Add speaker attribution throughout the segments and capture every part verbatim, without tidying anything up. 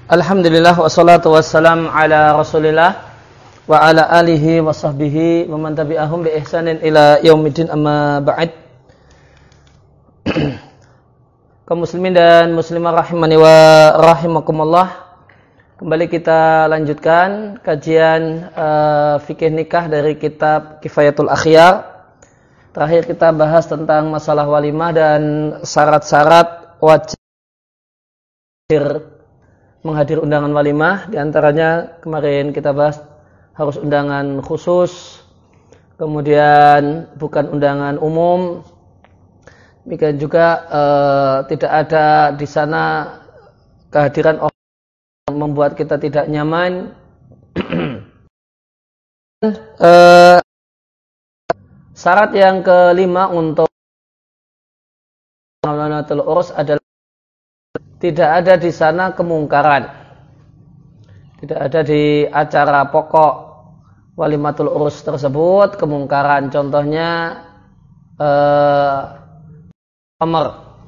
Speaker 1: Alhamdulillah wassalatu wassalam ala Rasulillah wa ala alihi wa sahbihi wa man tabi'ahum bi ihsanin ila yaumiddin, amma ba'd. Kaum muslimin dan muslimah rahimani wa rahimakumullah. Kembali kita lanjutkan kajian uh, fikih nikah dari kitab Kifayatul Akhyar. Terakhir kita bahas tentang masalah walimah dan syarat-syarat wajib menghadir undangan walimah. Di antaranya kemarin kita bahas harus undangan khusus, kemudian bukan undangan umum. Demikian juga eh, tidak ada di sana kehadiran orang yang membuat kita tidak nyaman. eh, syarat yang kelima untuk walimatul urus adalah tidak ada di sana kemungkaran. Tidak ada di acara pokok walimatul urus tersebut kemungkaran. Contohnya eh, khamar.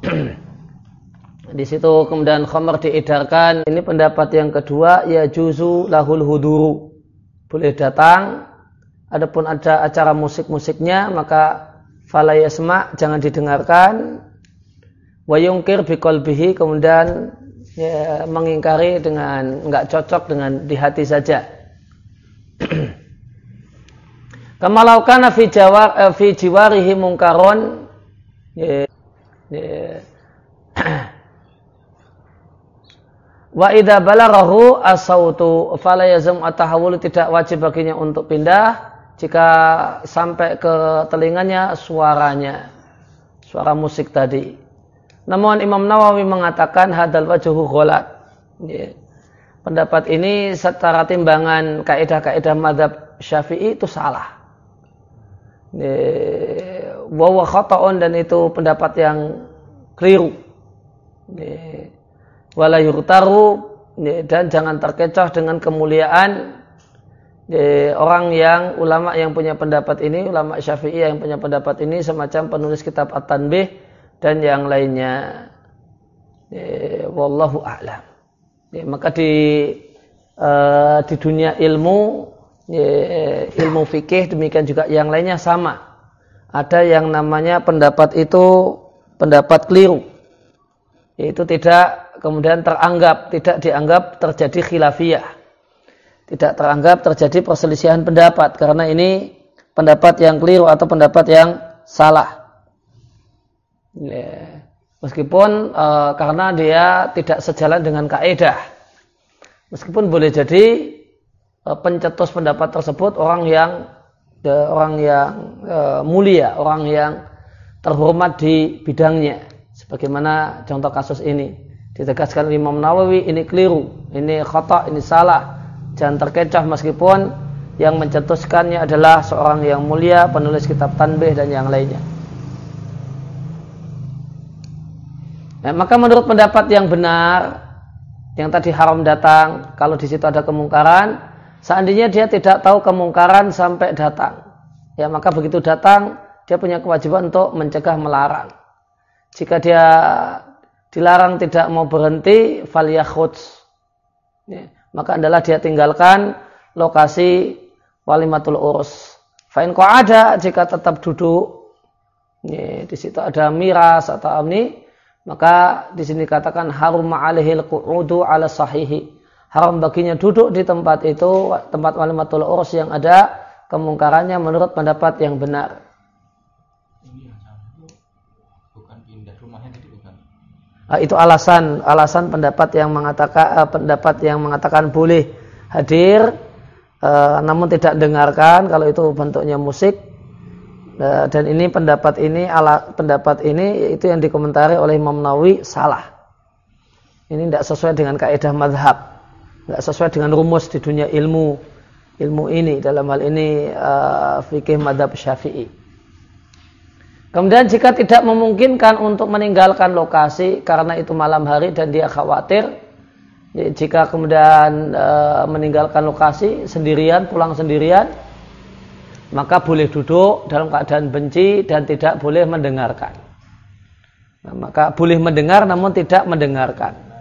Speaker 1: Di situ kemudian khamar diedarkan. Ini pendapat yang kedua, ya juzu lahul huduru. Boleh datang. Adapun ada acara musik-musiknya, maka fala yasma', jangan didengarkan. Wa yungkir biqalbihi, kemudian ya, mengingkari dengan enggak cocok dengan di hati saja. Kama law kana fi jawar fi jiwarihi munkaron, ya, ya. Wa idza balaghahu as-sautu fala yazum at-tahawul, tidak wajib baginya untuk pindah jika sampai ke telinganya suaranya, suara musik tadi. Namun Imam Nawawi mengatakan hadal wajhu ghalat. Ya. Pendapat ini secara timbangan kaidah-kaidah mazhab Syafi'i itu salah. Ya. Wa huwa khata'un, dan itu pendapat yang keliru. Ya. Wala yurtaru, ya, dan jangan terkecoh dengan kemuliaan ya, orang yang ulama yang punya pendapat ini, ulama Syafi'i yang punya pendapat ini, semacam penulis kitab At-Tanbih dan yang lainnya. Ya, wallahu a'lam. Ya, maka di uh, di dunia ilmu, ya, ilmu fikih demikian juga yang lainnya sama. Ada yang namanya pendapat itu pendapat keliru. Yaitu tidak kemudian teranggap, tidak dianggap terjadi khilafiyah. Tidak teranggap terjadi perselisihan pendapat karena ini pendapat yang keliru atau pendapat yang salah. Ya. Meskipun e, karena dia tidak sejalan dengan kaidah, meskipun boleh jadi e, pencetus pendapat tersebut orang yang e, orang yang e, mulia, orang yang terhormat di bidangnya, sebagaimana contoh kasus ini ditegaskan Imam Nawawi, ini keliru, ini khata', ini salah, jangan terkecoh meskipun yang mencetuskannya adalah seorang yang mulia, penulis kitab Tanbih dan yang lainnya. Nah, maka menurut pendapat yang benar, yang tadi haram datang, kalau di situ ada kemungkaran, seandainya dia tidak tahu kemungkaran sampai datang, ya maka begitu datang dia punya kewajiban untuk mencegah, melarang. Jika dia dilarang tidak mau berhenti, falyakhudz, ya, maka adalah dia tinggalkan lokasi walimatul urus. Fa in qa'ada, jika tetap duduk, ya, di situ ada miras atau ini, maka di sini katakan harum ma'alihil qu'udu ala sahihi. Haram baginya duduk di tempat itu, tempat walimatul urus yang ada kemungkarannya menurut pendapat yang benar.
Speaker 2: Ini yang sama itu bukan pindah rumahnya, jadi bukan.
Speaker 1: Nah, itu alasan alasan pendapat yang mengatakan uh, pendapat yang mengatakan boleh hadir uh, namun tidak dengarkan kalau itu bentuknya musik. Dan ini pendapat ini ala pendapat ini itu yang dikomentari oleh Imam Nawawi salah. Ini tidak sesuai dengan kaidah mazhab, tidak sesuai dengan rumus di dunia ilmu ilmu ini, dalam hal ini uh, fikih mazhab Syafi'i. Kemudian jika tidak memungkinkan untuk meninggalkan lokasi karena itu malam hari dan dia khawatir, jika kemudian uh, meninggalkan lokasi sendirian, pulang sendirian, maka boleh duduk dalam keadaan benci dan tidak boleh mendengarkan. Nah, maka boleh mendengar namun tidak mendengarkan.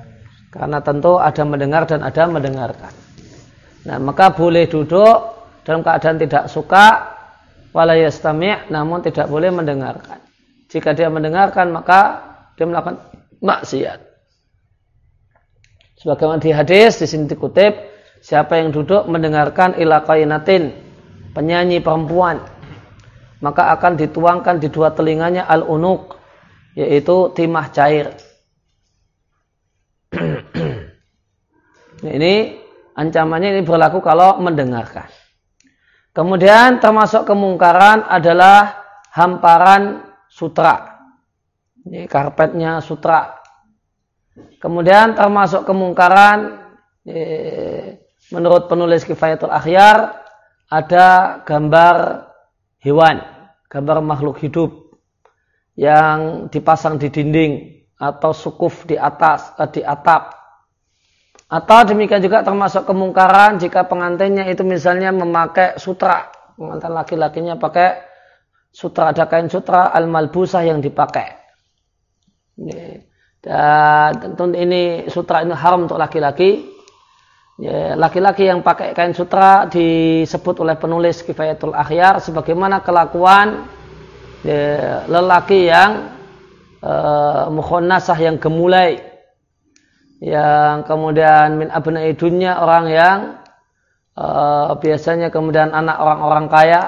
Speaker 1: Karena tentu ada mendengar dan ada mendengarkan. Nah, maka boleh duduk dalam keadaan tidak suka, wala yastami', namun tidak boleh mendengarkan. Jika dia mendengarkan, maka dia melakukan maksiat. Sebagaimana di hadis di sini dikutip, siapa yang duduk mendengarkan ila qainatin, penyanyi perempuan, maka akan dituangkan di dua telinganya al-unuq, yaitu timah cair. Nah, ini ancamannya ini berlaku kalau mendengarkan. Kemudian termasuk kemungkaran adalah hamparan sutra. Ini karpetnya sutra. Kemudian termasuk kemungkaran eh, menurut penulis Kifayatul Akhyar ada gambar hewan, gambar makhluk hidup yang dipasang di dinding atau sukuf di atas, eh, di atap. Atau demikian juga termasuk kemungkaran jika pengantinnya itu misalnya memakai sutra. Pengantin laki-lakinya pakai sutra, ada kain sutra al-malbusah yang dipakai. Dan tentu ini sutra ini haram untuk laki-laki. Laki-laki yang pakai kain sutra disebut oleh penulis Kifayatul Akhyar sebagaimana kelakuan lelaki yang uh, mukhonnasah, yang gemulai, yang kemudian min abna'i dunya, orang yang uh, biasanya kemudian anak orang-orang kaya,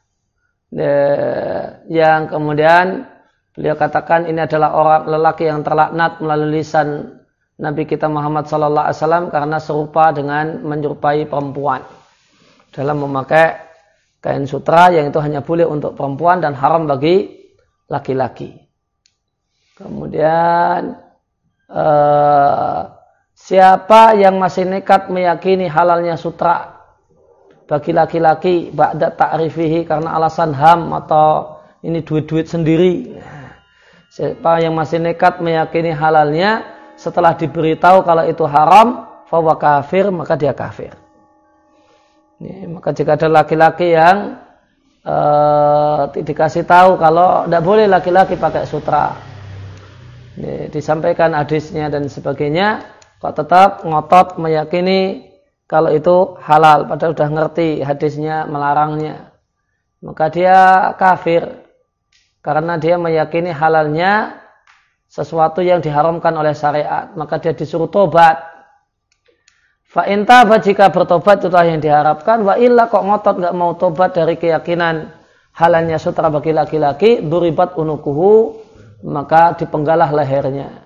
Speaker 1: uh, yang kemudian beliau katakan ini adalah orang lelaki yang terlaknat melalui lisan Nabi kita Muhammad sallallahu alaihi wasallam karena serupa dengan menyerupai perempuan dalam memakai kain sutra yang itu hanya boleh untuk perempuan dan haram bagi laki-laki. Kemudian Uh, siapa yang masih nekat meyakini halalnya sutra bagi laki-laki ba'da ta'rifihi karena alasan ham atau ini duit-duit sendiri. Siapa yang masih nekat meyakini halalnya setelah diberitahu kalau itu haram, fahuwa kafir, maka dia kafir. Ini, maka jika ada laki-laki yang uh, dikasih tahu kalau tidak boleh laki-laki pakai sutra, ini, disampaikan hadisnya dan sebagainya, kok tetap ngotot meyakini kalau itu halal padahal sudah ngerti hadisnya melarangnya, maka dia kafir karena dia meyakini halalnya sesuatu yang diharamkan oleh syariat, maka dia disuruh tobat. Fa in taba, jika bertobat itulah yang diharapkan. Wa illa, kok ngotot enggak mau tobat dari keyakinan halalnya sutra bagi laki-laki, duribat unukuhu, maka dipenggalah lehernya.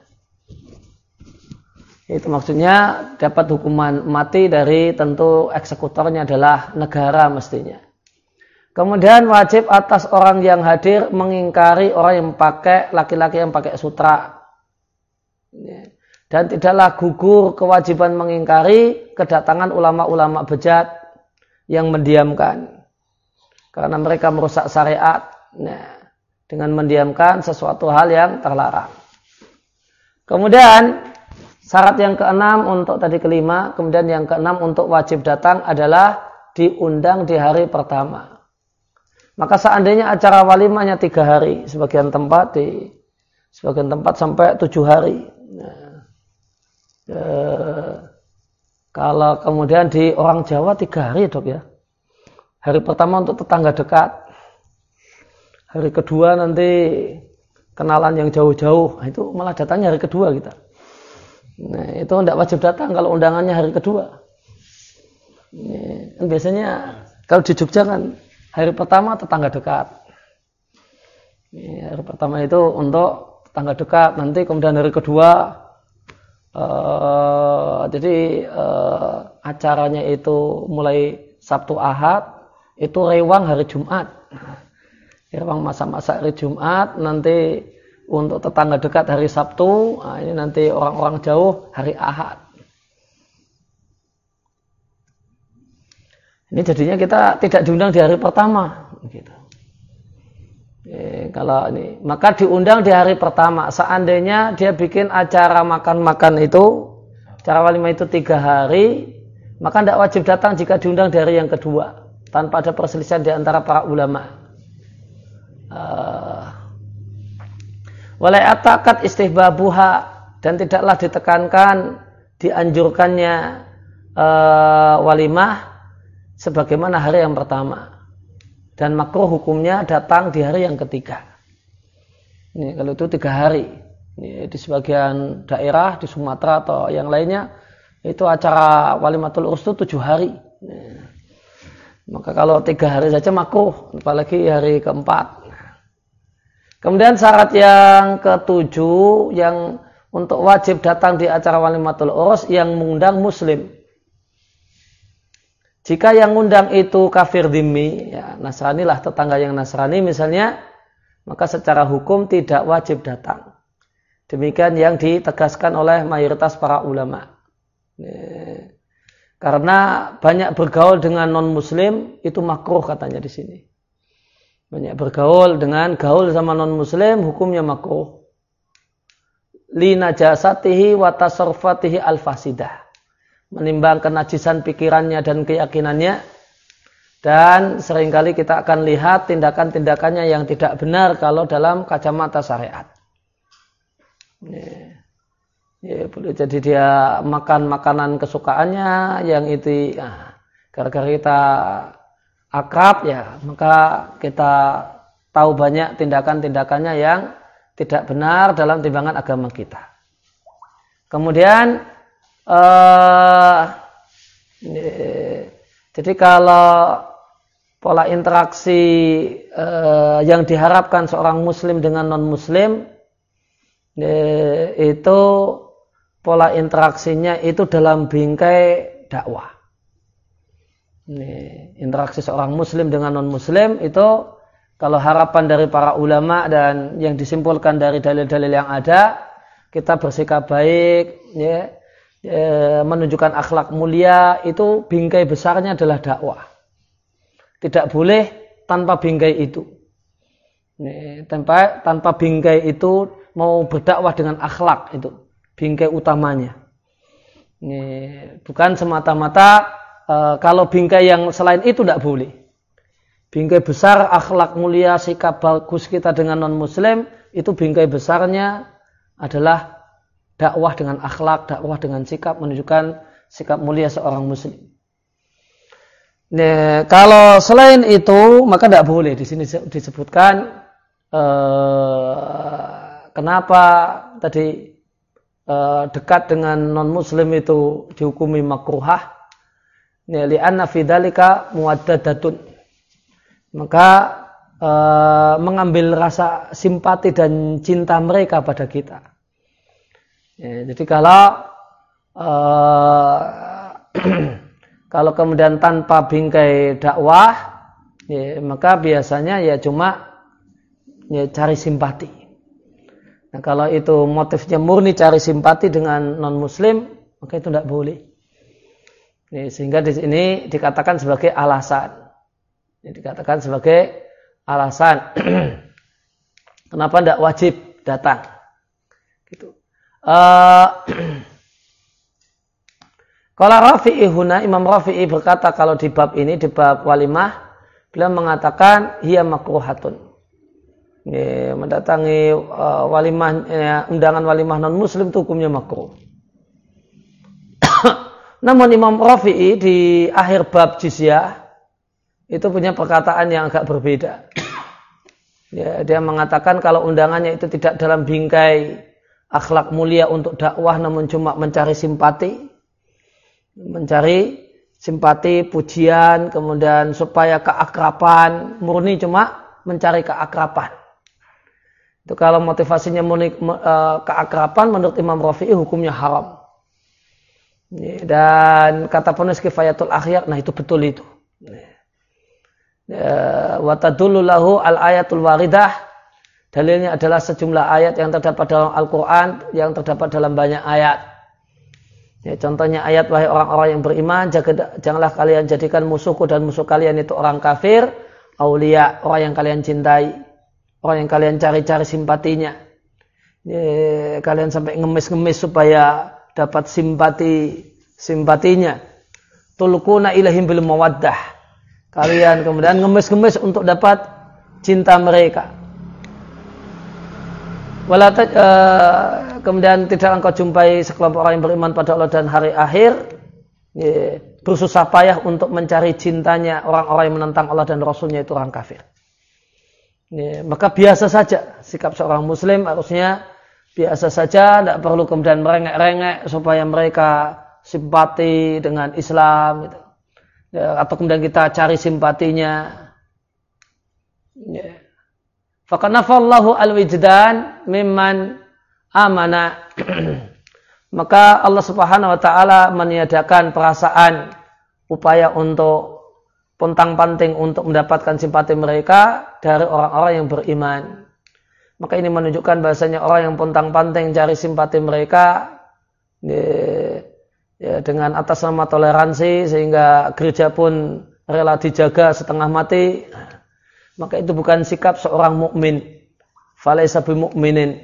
Speaker 1: Itu maksudnya dapat hukuman mati dari tentu eksekutornya adalah negara mestinya. Kemudian wajib atas orang yang hadir mengingkari orang yang pakai, laki-laki yang pakai sutra. Dan tidaklah gugur kewajiban mengingkari kedatangan ulama-ulama bejat yang mendiamkan. Karena mereka merusak syariat. Nah, dengan mendiamkan sesuatu hal yang terlarang. Kemudian syarat yang keenam untuk tadi kelima, kemudian yang keenam untuk wajib datang adalah diundang di hari pertama. Maka seandainya acara walimahnya tiga hari, sebagian tempat di sebagian tempat sampai tujuh hari. Nah, eh, kalau kemudian di orang Jawa tiga hari, dok ya. Hari pertama untuk tetangga dekat. Hari kedua nanti kenalan yang jauh-jauh, itu malah datangnya hari kedua kita. Nah, itu tidak wajib datang kalau undangannya hari kedua. Ini, biasanya kalau di Jogja kan hari pertama tetangga dekat. Ini, hari pertama itu untuk tetangga dekat, nanti kemudian hari kedua, uh, jadi uh, acaranya itu mulai Sabtu Ahad, itu rewang hari Jumat. Rewang masa-masa hari Jumat, nanti untuk tetangga dekat hari Sabtu, nah ini nanti orang-orang jauh hari Ahad. Ini jadinya kita tidak diundang di hari pertama, gitu. E, kalau ini, maka diundang di hari pertama. Seandainya dia bikin acara makan-makan itu, acara walimah itu tiga hari, maka tidak wajib datang jika diundang di hari yang kedua, tanpa ada perselisihan di antara para ulama. Uh, Walai atakat istihbabuha, dan tidaklah ditekankan dianjurkannya uh, walimah sebagaimana hari yang pertama, dan makruh hukumnya datang di hari yang ketiga. Ini kalau itu tiga hari. Ini di sebagian daerah di Sumatera atau yang lainnya itu acara walimatul urs itu tujuh hari. Ini. Maka kalau tiga hari saja makruh, apalagi hari keempat. Kemudian syarat yang ketujuh yang untuk wajib datang di acara walimatul urs yang mengundang muslim. Jika yang undang itu kafir dhimmi, ya Nasrani lah, tetangga yang Nasrani misalnya, maka secara hukum tidak wajib datang. Demikian yang ditegaskan oleh mayoritas para ulama. Ya. Karena banyak bergaul dengan non-muslim itu makruh katanya di sini. Banyak bergaul dengan gaul sama non-muslim hukumnya makruh. Li najasatihi wa tasarrufatihi al-fasidah. Menimbang kenajisan pikirannya dan keyakinannya, dan seringkali kita akan lihat tindakan-tindakannya yang tidak benar kalau dalam kacamata syariat. Ya, ya, boleh jadi dia makan makanan kesukaannya yang itu ya, gara-gara kita akrab ya, maka kita tahu banyak tindakan-tindakannya yang tidak benar dalam timbangan agama kita. Kemudian Uh, jadi kalau pola interaksi uh, yang diharapkan seorang muslim dengan non-muslim uh, itu pola interaksinya itu dalam bingkai dakwah. Ini, interaksi seorang muslim dengan non-muslim itu kalau harapan dari para ulama dan yang disimpulkan dari dalil-dalil yang ada, kita bersikap baik, ya, E, menunjukkan akhlak mulia, itu bingkai besarnya adalah dakwah. Tidak boleh tanpa bingkai itu. E, tanpa, tanpa bingkai itu mau berdakwah dengan akhlak, itu bingkai utamanya. E, bukan semata-mata e, kalau bingkai yang selain itu tidak boleh. Bingkai besar akhlak mulia, sikap bagus kita dengan non-muslim, itu bingkai besarnya adalah dakwah dengan akhlak, dakwah dengan sikap, menunjukkan sikap mulia seorang muslim. Nah, kalau selain itu maka tidak boleh. Di sini disebutkan eh, kenapa tadi eh, dekat dengan non muslim itu dihukumi makruhah. Ya, li'anna fi dzalika muwaddadatun. Maka eh, mengambil rasa simpati dan cinta mereka pada kita. Ya, jadi kalau uh, kalau kemudian tanpa bingkai dakwah, ya, maka biasanya ya cuma ya cari simpati. Nah, kalau itu motifnya murni cari simpati dengan non muslim, maka itu tidak boleh. Ya, sehingga di sini dikatakan sebagai alasan. Ya, dikatakan sebagai alasan kenapa tidak wajib datang. Gitu. Kalau uh, Rafi'i huna, Imam Rafi'i berkata kalau di bab ini, di bab walimah, beliau mengatakan hiya makruhatun. Ya, mendatangi uh, walimah, ya, undangan walimah non muslim itu hukumnya makruh. Namun Imam Rafi'i di akhir bab jizyah itu punya perkataan yang agak berbeda. Ya, dia mengatakan kalau undangannya itu tidak dalam bingkai akhlak mulia untuk dakwah, namun cuma mencari simpati, mencari simpati, pujian, kemudian supaya keakraban, murni cuma mencari keakraban. Itu kalau motivasinya murni keakraban, menurut Imam Rafi'i hukumnya haram. Dan kata penulis Kifayatul Akhyar, nah itu betul itu. Wa tadullu lahu al-ayatul waridah. Dalilnya adalah sejumlah ayat yang terdapat dalam Al-Quran, yang terdapat dalam banyak ayat. Ya, contohnya ayat, wahai orang-orang yang beriman, jaga, janganlah kalian jadikan musuhku dan musuh kalian itu orang kafir, aulia, orang yang kalian cintai, orang yang kalian cari-cari simpatinya. Ya, kalian sampai ngemis-ngemis supaya dapat simpati simpatinya. Tulquna ilaihim bil mawaddah. Kalian kemudian ngemis-ngemis untuk dapat cinta mereka. Wala taj, uh, kemudian tidak engkau jumpai sekelompok orang yang beriman pada Allah dan hari akhir ya, bersusah payah untuk mencari cintanya orang-orang yang menentang Allah dan Rasulnya itu orang kafir. Ya, maka biasa saja sikap seorang muslim harusnya biasa saja, tidak perlu kemudian merengek-rengek supaya mereka simpati dengan Islam gitu. Ya, atau kemudian kita cari simpatinya. Ya. Fakanafallahu al-wijdan mimman amana. Maka Allah Subhanahu wa taala meniadakan perasaan upaya untuk pontang-panting untuk mendapatkan simpati mereka dari orang-orang yang beriman. Maka ini menunjukkan bahasanya orang yang pontang-panting cari simpati mereka ya, ya, dengan atas nama toleransi sehingga gereja pun rela dijaga setengah mati. Maka itu bukan sikap seorang mukmin. Falaisa bimu'minin.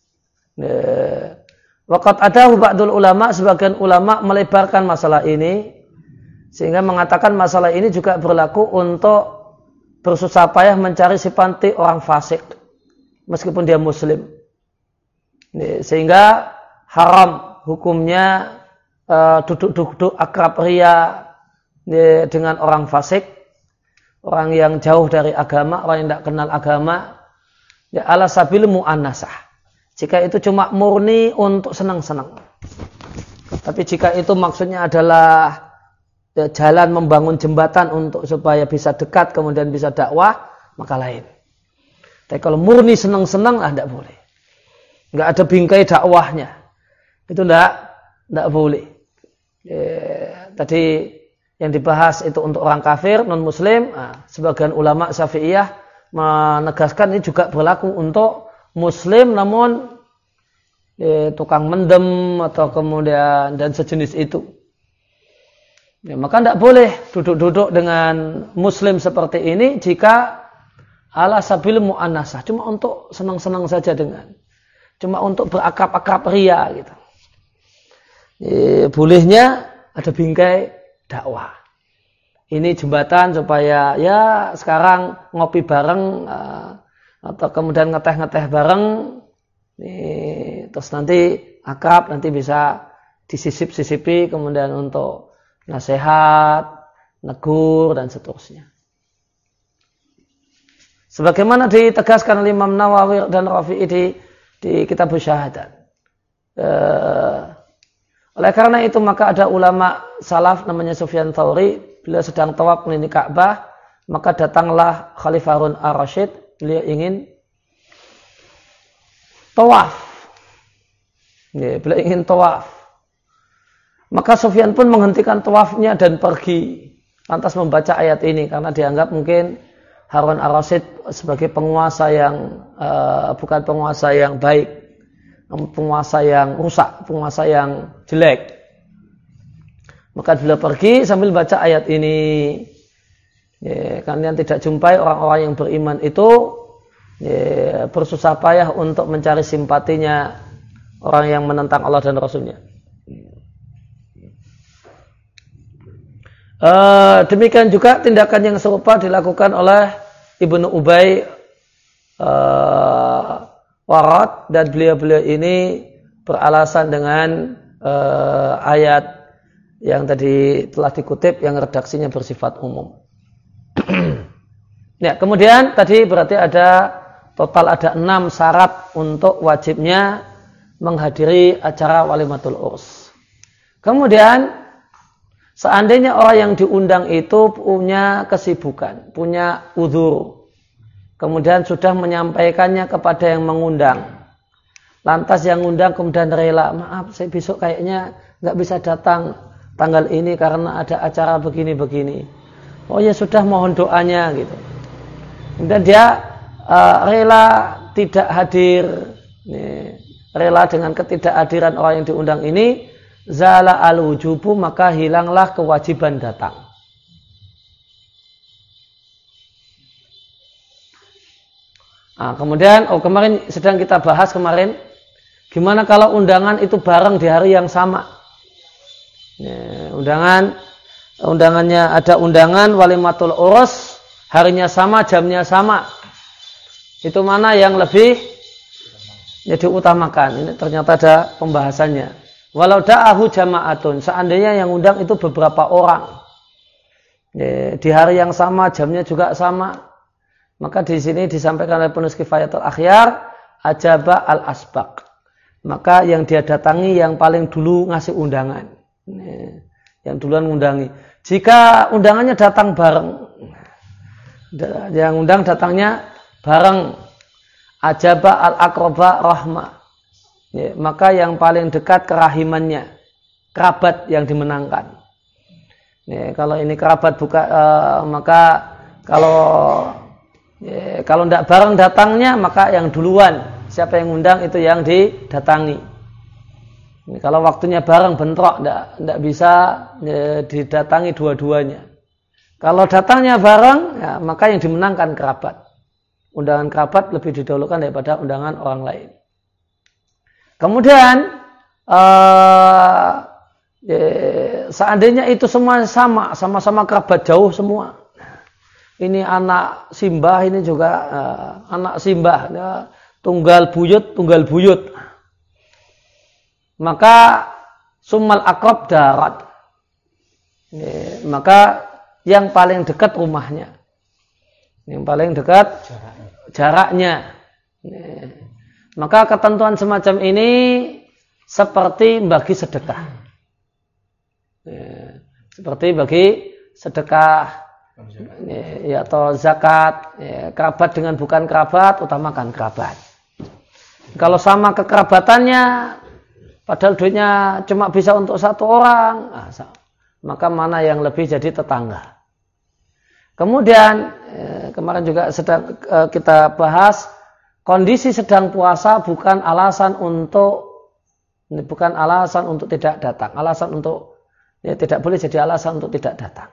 Speaker 1: Waqad adahu ba'dul ulama, sebagian ulama melebarkan masalah ini sehingga mengatakan masalah ini juga berlaku untuk bersusah payah mencari simpati orang fasik meskipun dia muslim. Sehingga haram hukumnya uh, duduk-duduk akrab ria dengan orang fasik. Orang yang jauh dari agama, orang yang tidak kenal agama, ya ala sabil mu'annasah. Jika itu cuma murni untuk senang-senang. Tapi jika itu maksudnya adalah ya, jalan membangun jembatan untuk supaya bisa dekat kemudian bisa dakwah, maka lain. Tapi kalau murni senang-senang lah tidak boleh. Enggak ada bingkai dakwahnya. Itu tidak tidak boleh. Ya, tadi yang dibahas itu untuk orang kafir, non-muslim. Nah, sebagian ulama Syafi'iyah menegaskan ini juga berlaku untuk muslim namun eh, tukang mendem atau kemudian dan sejenis itu. Ya, maka tidak boleh duduk-duduk dengan muslim seperti ini jika ala sabil mu'annasah. Cuma untuk senang-senang saja dengan. Cuma untuk berakrab-akrab ria gitu. Eh, bolehnya ada bingkai dakwah. Ini jembatan supaya ya sekarang ngopi bareng uh, atau kemudian ngeteh-ngeteh bareng, nih, terus nanti akrab, nanti bisa disisip-sisipi kemudian untuk nasihat, negur dan seterusnya. Sebagaimana ditegaskan oleh Imam Nawawi dan Rafi'i di, di kitab Syahadat. Uh, Oleh karena itu maka ada ulama salaf namanya Sufyan Tsauri, beliau sedang tawaf mengelilingi Ka'bah, maka datanglah Khalifah Harun ar-Rasyid, beliau ingin tawaf. Ya, beliau ingin tawaf. Maka Sufyan pun menghentikan tawafnya dan pergi, lantas membaca ayat ini karena dianggap mungkin Harun ar-Rasyid sebagai penguasa yang uh, bukan penguasa yang baik. Penguasa yang rusak, penguasa yang jelek. Maka beliau pergi sambil baca ayat ini. Ya, kalian tidak jumpai orang-orang yang beriman itu ya, bersusah payah untuk mencari simpatinya orang yang menentang Allah dan Rasulnya. Uh, demikian juga tindakan yang serupa dilakukan oleh Ibnu Ubay uh, Warad, dan beliau-beliau ini beralasan dengan uh, ayat yang tadi telah dikutip yang redaksinya bersifat umum. Ya, kemudian tadi berarti ada total ada enam syarat untuk wajibnya menghadiri acara walimatul urs. Kemudian seandainya orang yang diundang itu punya kesibukan, punya uzur, kemudian sudah menyampaikannya kepada yang mengundang. Lantas yang undang kemudian rela, maaf saya besok kayaknya nggak bisa datang tanggal ini karena ada acara begini-begini. Oh ya sudah, mohon doanya gitu. Kemudian dia uh, rela tidak hadir, nih, rela dengan ketidakhadiran orang yang diundang ini, zala al-wujubu, maka hilanglah kewajiban datang. Nah, kemudian, oh kemarin sedang kita bahas kemarin, gimana kalau undangan itu bareng di hari yang sama? Ya, undangan, undangannya ada undangan walimatul urus, harinya sama, jamnya sama. Itu mana yang lebih, ya diutamakan. Ini ternyata ada pembahasannya. Walau da'ahu jama'atun, seandainya yang undang itu beberapa orang, ya, di hari yang sama, jamnya juga sama, maka di sini disampaikan oleh penulis Kifayatul Akhyar, ajaba al-asbaq. Maka yang dia datangi yang paling dulu ngasih undangan, ya, yang duluan undangi. Jika undangannya datang bareng, yang undang datangnya bareng, ajaba al-aqraba rahmah. Ya, maka yang paling dekat kerahimannya, kerabat yang dimenangkan. Ya, kalau ini kerabat buka, uh, maka kalau ya, kalau tidak bareng datangnya, maka yang duluan, siapa yang undang itu yang didatangi. Ini kalau waktunya bareng bentrok, tidak bisa ya, didatangi dua-duanya. Kalau datangnya bareng, ya, maka yang dimenangkan kerabat. Undangan kerabat lebih didahulukan daripada undangan orang lain. Kemudian uh, eh, seandainya itu semua sama, sama-sama kerabat jauh semua. Ini anak simbah, ini juga uh, anak simbah, ya, tunggal buyut, tunggal buyut. Maka summal aqrab darat. Ya, maka yang paling dekat rumahnya, yang paling dekat jaraknya. jaraknya. Ya. Maka ketentuan semacam ini seperti bagi sedekah. Ya, seperti bagi sedekah ya, atau zakat. Ya, kerabat dengan bukan kerabat, utamakan kerabat. Kalau sama kekerabatannya, padahal duitnya cuma bisa untuk satu orang, nah, maka mana yang lebih jadi tetangga. Kemudian eh, kemarin juga sedang eh, kita bahas, kondisi sedang puasa bukan alasan untuk bukan alasan untuk tidak datang, alasan untuk ya, tidak boleh jadi alasan untuk tidak datang.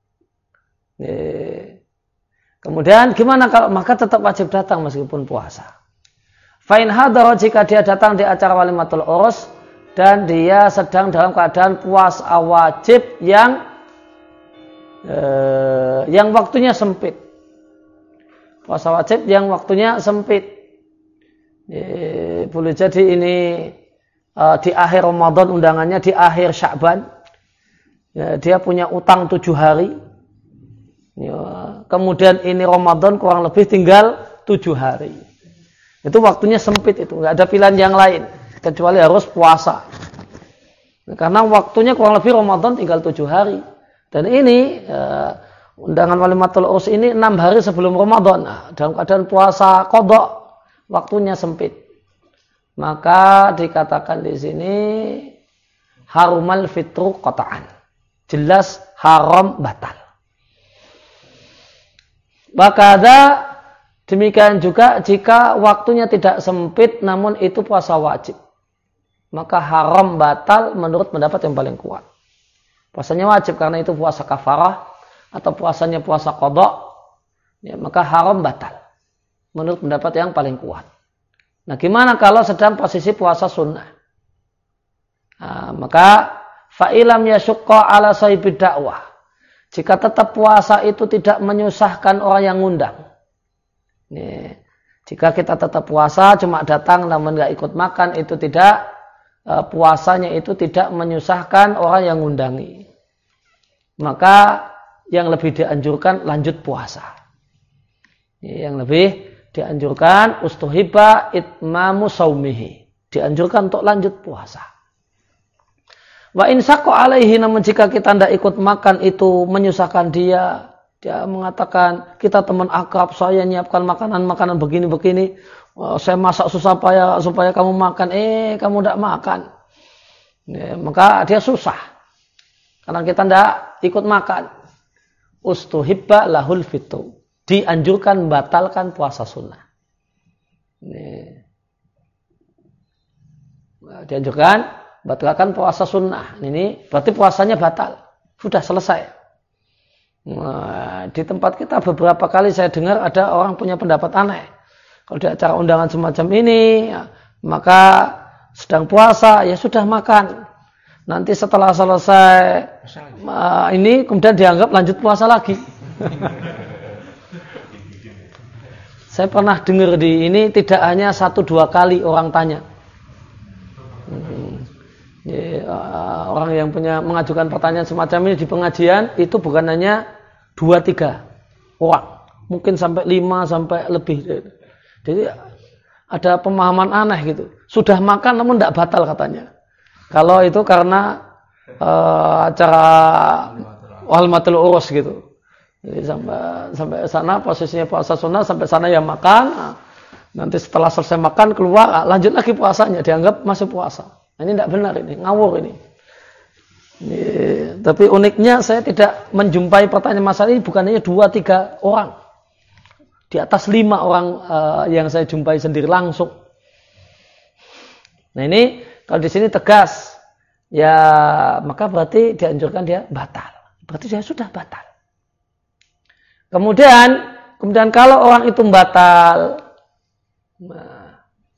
Speaker 1: Ya. Kemudian gimana kalau maka tetap wajib datang meskipun puasa. Fa'in hadara, jika dia datang di acara walimatul urus dan dia sedang dalam keadaan puasa wajib yang eh, yang waktunya sempit. Puasa wajib yang waktunya sempit. Ya, boleh jadi ini uh, di akhir Ramadan undangannya, di akhir Sya'ban. Ya, dia punya utang tujuh hari. Ya, kemudian ini Ramadan kurang lebih tinggal tujuh hari. Itu waktunya sempit, itu nggak ada pilihan yang lain kecuali harus puasa. Nah, karena waktunya kurang lebih Ramadan tinggal tujuh hari. Dan ini uh, undangan walimatul urus ini enam hari sebelum Ramadan. Nah, dalam keadaan puasa qadha, waktunya sempit. Maka dikatakan di sini harumal fitru qata'an. Jelas haram batal. Wakada demikian juga jika waktunya tidak sempit namun itu puasa wajib. Maka haram batal menurut pendapat yang paling kuat. Puasanya wajib karena itu puasa kafarah atau puasanya puasa qadha, ya, maka haram batal. Menurut pendapat yang paling kuat. Nah, gimana kalau sedang posisi puasa sunnah? Nah, maka fa'ilam yashukka ala sahibid dakwah. Jika tetap puasa itu tidak menyusahkan orang yang ngundang. Nih, jika kita tetap puasa cuma datang namun nggak ikut makan, itu tidak puasanya itu tidak menyusahkan orang yang ngundangi. Maka yang lebih dianjurkan lanjut puasa. Yang lebih dianjurkan ustuhiba itmamu saumihi. Dianjurkan untuk lanjut puasa. Wa insaqqa alaihi, namun jika kita tidak ikut makan itu menyusahkan dia. Dia mengatakan, kita teman akrab, saya nyiapkan makanan-makanan begini-begini. Saya masak susah supaya, supaya kamu makan. Eh, kamu tidak makan. Ya, maka dia susah. Karena kita tidak ikut makan. Ustuhibba lahul fitru. Dianjurkan batalkan puasa sunnah. Ini. Dianjurkan batalkan puasa sunnah. Ini berarti puasanya batal. Sudah selesai. Nah, di tempat kita beberapa kali saya dengar ada orang punya pendapat aneh. Kalau di acara undangan semacam ini, ya, maka sedang puasa, ya sudah makan. Nanti setelah selesai uh, ini kemudian dianggap lanjut puasa lagi. saya pernah dengar di ini tidak hanya satu dua kali orang tanya. Hmm. Ya, orang yang punya mengajukan pertanyaan semacam ini di pengajian itu bukan hanya dua tiga orang, mungkin sampai lima sampai lebih. Jadi ada pemahaman aneh gitu. Sudah makan namun tidak batal katanya. Kalau itu karena uh, acara walmatul urus gitu. Jadi sampai sampai sana posisinya puasa sunnah, sampai sana ya makan. Nanti setelah selesai makan keluar lanjut lagi puasanya, dianggap masih puasa. Ini tidak benar, ini ngawur ini. ini. Tapi uniknya saya tidak menjumpai pertanyaan masalah ini bukan hanya dua tiga orang, di atas lima orang uh, yang saya jumpai sendiri langsung. Nah ini kalau di sini tegas, ya maka berarti dianjurkan dia batal. Berarti dia sudah batal. Kemudian, kemudian kalau orang itu batal. Nah,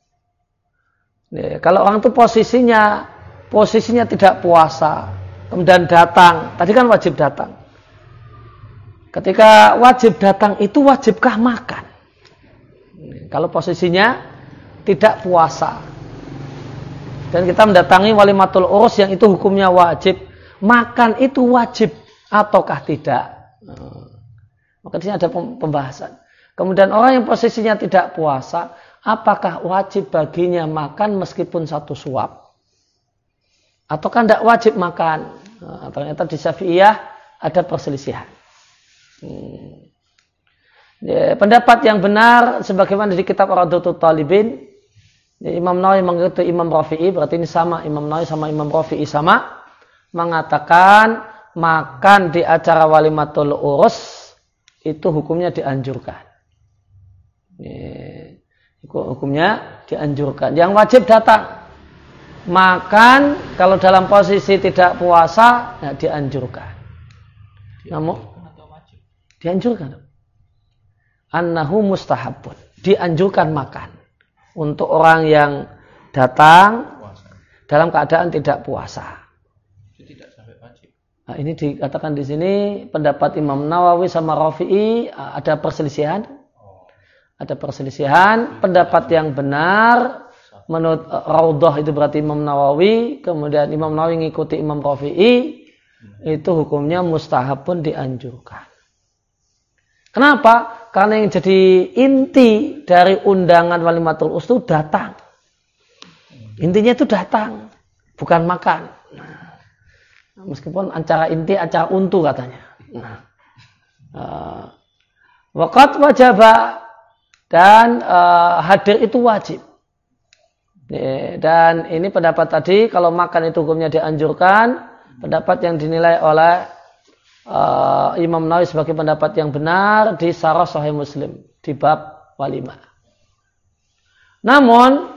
Speaker 1: Ya, kalau orang itu posisinya posisinya tidak puasa, kemudian datang, tadi kan wajib datang. Ketika wajib datang itu wajibkah makan? Kalau posisinya tidak puasa dan kita mendatangi walimatul urus yang itu hukumnya wajib, makan itu wajib ataukah tidak? Maka di sini ada pembahasan. Kemudian orang yang posisinya tidak puasa, apakah wajib baginya makan meskipun satu suap? Ataukah tidak wajib makan? Nah, ternyata di Syafi'iyah ada perselisihan. Hmm. Ya, pendapat yang benar, sebagaimana di kitab Rawdatul Talibin, ya, Imam Nawawi mengikuti Imam Rafi'i, berarti ini sama, Imam Nawawi sama Imam Rafi'i sama, mengatakan makan di acara walimatul urus itu hukumnya dianjurkan. Ya. Hukumnya dianjurkan. Yang wajib datang makan kalau dalam posisi tidak puasa, ya dianjurkan. Namun dianjurkan. Annahu mustahabun. Dianjurkan makan untuk orang yang datang dalam keadaan tidak puasa.
Speaker 2: Tidak sampai wajib.
Speaker 1: Nah, ini dikatakan di sini pendapat Imam Nawawi sama Rafi'i ada perselisihan. Ada perselisihan, pendapat yang benar menurut uh, Raudhah itu berarti Imam Nawawi, kemudian Imam Nawawi ngikuti Imam Rafi'i, itu hukumnya mustahab pun dianjurkan. Kenapa? Karena yang jadi inti dari undangan walimatul urus itu datang. Intinya itu datang, bukan makan. Nah, meskipun acara inti, acara untu katanya. Nah, uh, waqat wajaba. Dan uh, hadir itu wajib. Dan ini pendapat tadi, kalau makan itu hukumnya dianjurkan, pendapat yang dinilai oleh uh, Imam Nawawi sebagai pendapat yang benar di Syarah Sahih Muslim di bab walimah. Namun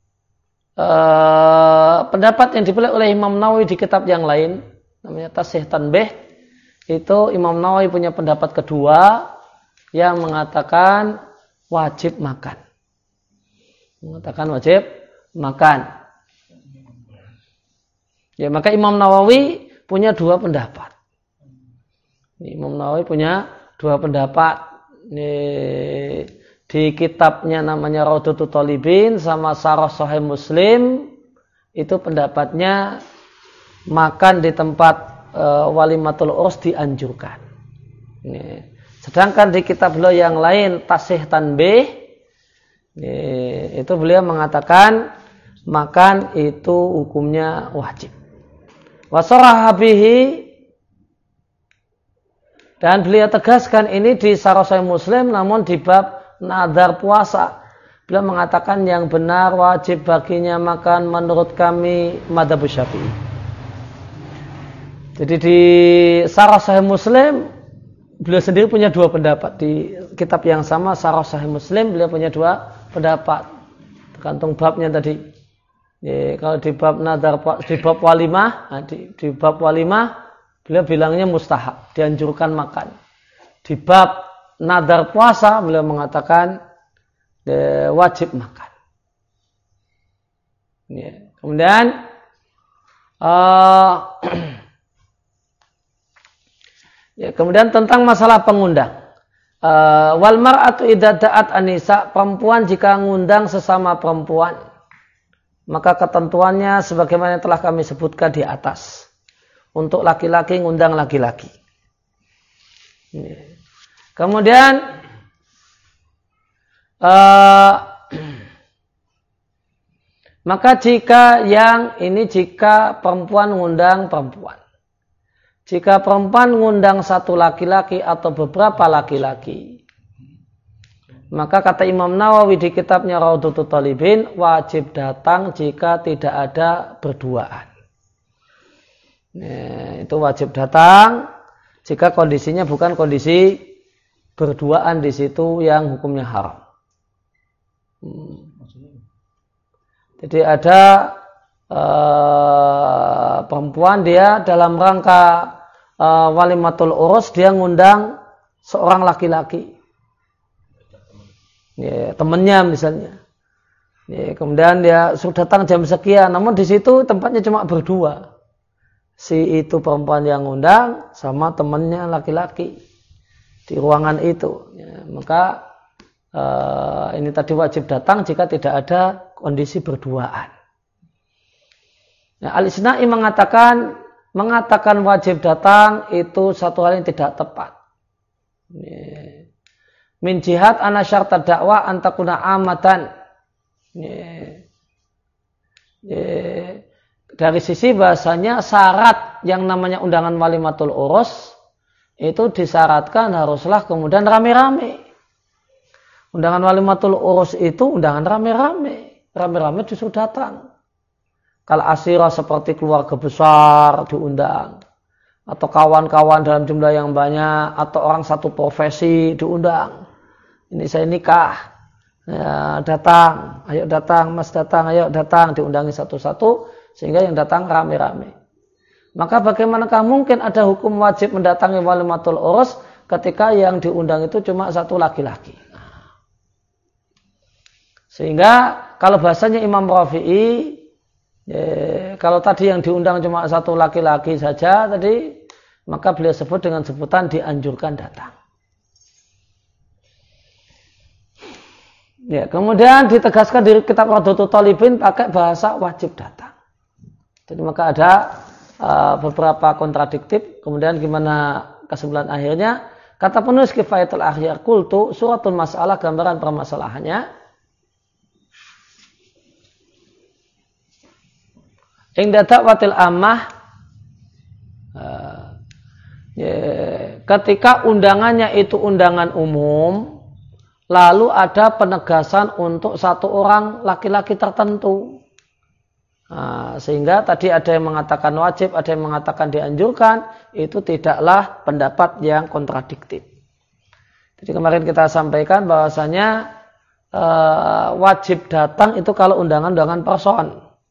Speaker 1: uh, pendapat yang dipilih oleh Imam Nawawi di kitab yang lain, namanya Tasih Tanbih, itu Imam Nawawi punya pendapat kedua yang mengatakan wajib makan. Mengatakan wajib makan. Ya, maka Imam Nawawi punya dua pendapat. Imam Nawawi punya dua pendapat. Ini, di kitabnya namanya Rawdatul Talibin sama Syarah Sahih Muslim, itu pendapatnya makan di tempat e, walimatul urus dianjurkan. Ini. Sedangkan di kitab beliau yang lain Tasih Tanbih, itu beliau mengatakan makan itu hukumnya wajib. Wasaraha bihi, dan beliau tegaskan ini di Syarah Sahih Muslim namun di bab nadar puasa. Beliau mengatakan yang benar wajib baginya makan menurut kami madzhab Syafi'i. Jadi di Syarah Sahih Muslim beliau sendiri punya dua pendapat. Di kitab yang sama Syarah Sahih Muslim beliau punya dua pendapat. Tergantung babnya tadi. Ya, kalau di bab nadar, di bab walimah, nah di, di bab walimah beliau bilangnya mustahab, dianjurkan makan. Di bab nadar puasa beliau mengatakan ya, wajib makan. Ya. Kemudian uh, ya, kemudian tentang masalah pengundang. uh, wal mar'atu idza da'at anisa, perempuan jika ngundang sesama perempuan, maka ketentuannya sebagaimana yang telah kami sebutkan di atas. Untuk laki-laki ngundang laki-laki. Kemudian uh, maka jika yang ini jika perempuan ngundang perempuan. Jika perempuan ngundang satu laki-laki atau beberapa laki-laki, maka kata Imam Nawawi di kitabnya Raudhatul Thalibin, wajib datang jika tidak ada berduaan. Nah, itu wajib datang jika kondisinya bukan kondisi berduaan di situ yang hukumnya haram. Hmm. Jadi ada uh, perempuan dia dalam rangka uh, walimatul urus, dia ngundang seorang laki-laki, ya, temannya misalnya. Ya, kemudian dia sudah datang jam sekian, namun di situ tempatnya cuma berdua. Si itu perempuan yang ngundang sama temannya laki-laki di ruangan itu. Ya, maka uh, ini tadi wajib datang jika tidak ada kondisi berduaan. Nah, Al-Isna'i mengatakan mengatakan wajib datang itu satu hal yang tidak tepat. Min jihad ana syarta dakwah antakuna amatan. Dari sisi bahasanya syarat yang namanya undangan walimatul urus itu disyaratkan haruslah kemudian rame-rame. Undangan walimatul urus itu undangan rame-rame. Rame-rame justru datang. Kalau asyirah seperti keluarga besar diundang. Atau kawan-kawan dalam jumlah yang banyak. Atau orang satu profesi diundang. Ini saya nikah. Ya, datang. Ayo datang, mas datang, ayo datang. Diundangi satu-satu. Sehingga yang datang rame-rame. Maka bagaimanakah mungkin ada hukum wajib mendatangi walimatul urus ketika yang diundang itu cuma satu laki-laki. Sehingga kalau bahasanya Imam Rafi'i, ya, kalau tadi yang diundang cuma satu laki-laki saja tadi, maka beliau sebut dengan sebutan dianjurkan datang. Ya, kemudian ditegaskan di kitab Raudhatul Thalibin pakai bahasa wajib datang. Jadi maka ada uh, beberapa kontradiktif. Kemudian gimana kesimpulan akhirnya? Kata penulis Kifayatul Akhyar, qultu suratul masalah, gambaran permasalahannya. Inda dakwatil ammah, uh, yeah, ketika undangannya itu undangan umum, lalu ada penegasan untuk satu orang laki-laki tertentu. Nah, sehingga tadi ada yang mengatakan wajib, ada yang mengatakan dianjurkan, itu tidaklah pendapat yang kontradiktif. Jadi kemarin kita sampaikan bahwasanya uh, wajib datang itu kalau undangan-undangan person.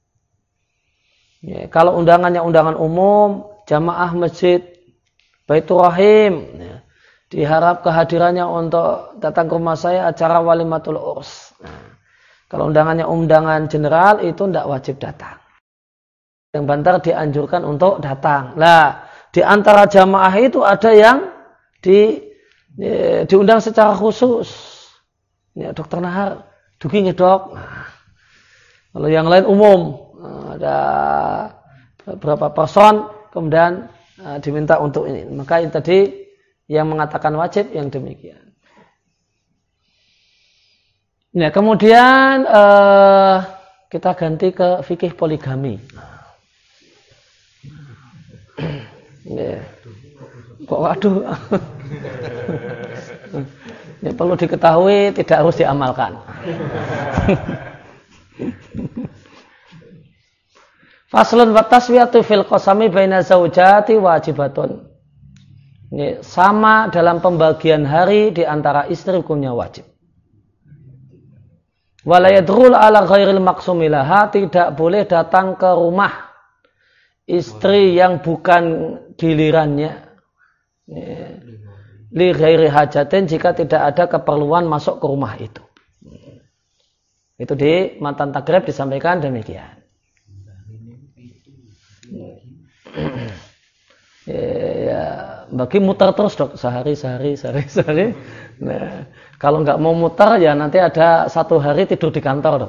Speaker 1: Ya, kalau undangannya undangan umum, jamaah masjid, Baitur Rahim, ya, diharap kehadirannya untuk datang ke rumah saya acara walimatul urs. Nah, kalau undangannya undangan general itu tidak wajib datang. Yang bantar dianjurkan untuk datang. Lah, di antara jamaah itu ada yang di, di diundang secara khusus. Ya, dokter Nahar, dugi ngedok. Nah, kalau yang lain umum. Ada beberapa person kemudian uh, diminta untuk ini. Maka ini tadi yang mengatakan wajib yang demikian. Nah, kemudian uh, kita ganti ke fikih poligami. Ya. Kok waduh. Ya, perlu diketahui tidak harus diamalkan. Faslun wa taswiyatu fil qasami baina zaujati wajibatun. Ini sama dalam pembagian hari di antara istri hukumnya wajib. Wala yadkhul ala ghairil maqsumilaha, tidak boleh datang ke rumah istri yang bukan gilirannya. Li ghairi hajatin, jika tidak ada keperluan masuk ke rumah itu. Itu di matan tagrib disampaikan demikian. ya, ya, bagi muter terus dok, sehari, sehari, sehari, sehari. Nah, kalau nggak mau muter ya nanti ada satu hari tidur di kantor dok.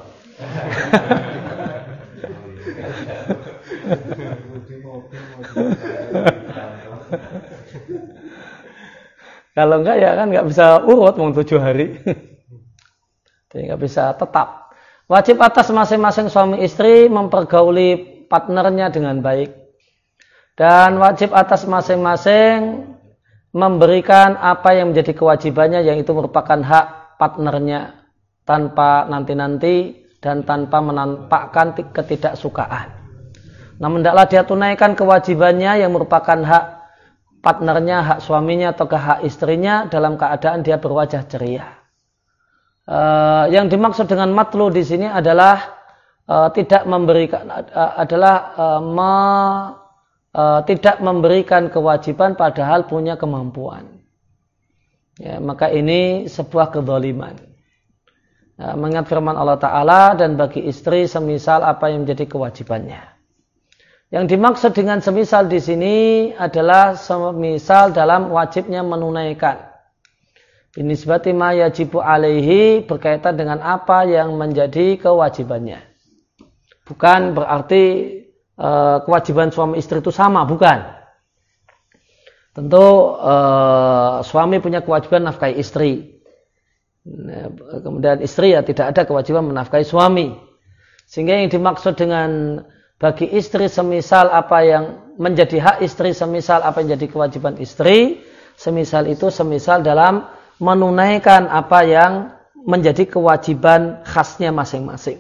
Speaker 1: Kalau enggak ya kan nggak bisa urut mau tujuh hari. Jadi nggak bisa tetap. Wajib atas masing-masing suami istri mempergauli partnernya dengan baik. Dan wajib atas masing-masing memberikan apa yang menjadi kewajibannya yang itu merupakan hak partnernya tanpa nanti-nanti dan tanpa menampakkan ketidaksukaan. Namun tidaklah dia tunaikan kewajibannya yang merupakan hak partnernya, hak suaminya atau hak istrinya dalam keadaan dia berwajah ceria. Uh, yang dimaksud dengan matlu di sini adalah uh, tidak memberikan uh, adalah uh, me, uh, tidak memberikan kewajiban padahal punya kemampuan. Ya, maka ini sebuah kezaliman. Uh, mengingat firman Allah Ta'ala dan bagi istri semisal apa yang menjadi kewajibannya. Yang dimaksud dengan semisal di sini adalah semisal dalam wajibnya menunaikan. Binisbati ma yajibu alaihi berkaitan dengan apa yang menjadi kewajibannya. Bukan berarti e, kewajiban suami istri itu sama, bukan. Tentu e, suami punya kewajiban nafkahi istri. Nah, kemudian istri ya tidak ada kewajiban menafkahi suami. Sehingga yang dimaksud dengan bagi istri semisal apa yang menjadi hak istri, semisal apa yang jadi kewajiban istri, semisal itu semisal dalam menunaikan apa yang menjadi kewajiban khasnya masing-masing.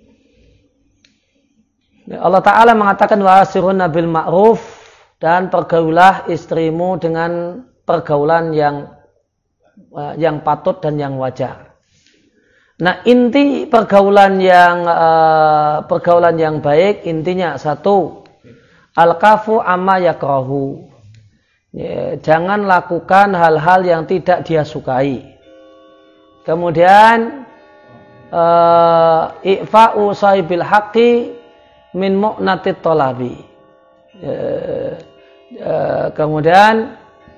Speaker 1: Allah Ta'ala mengatakan wa'asiruna bil ma'ruf dan pergaulah istrimu dengan pergaulan yang yang patut dan yang wajar. Nah, inti pergaulan yang uh, pergaulan yang baik intinya satu, al-kafu amma yakrahu. Ya, jangan lakukan hal-hal yang tidak dia sukai. Kemudian uh, i'fa'u sahibil haqqi min mu'natit talabi. Ya, uh, kemudian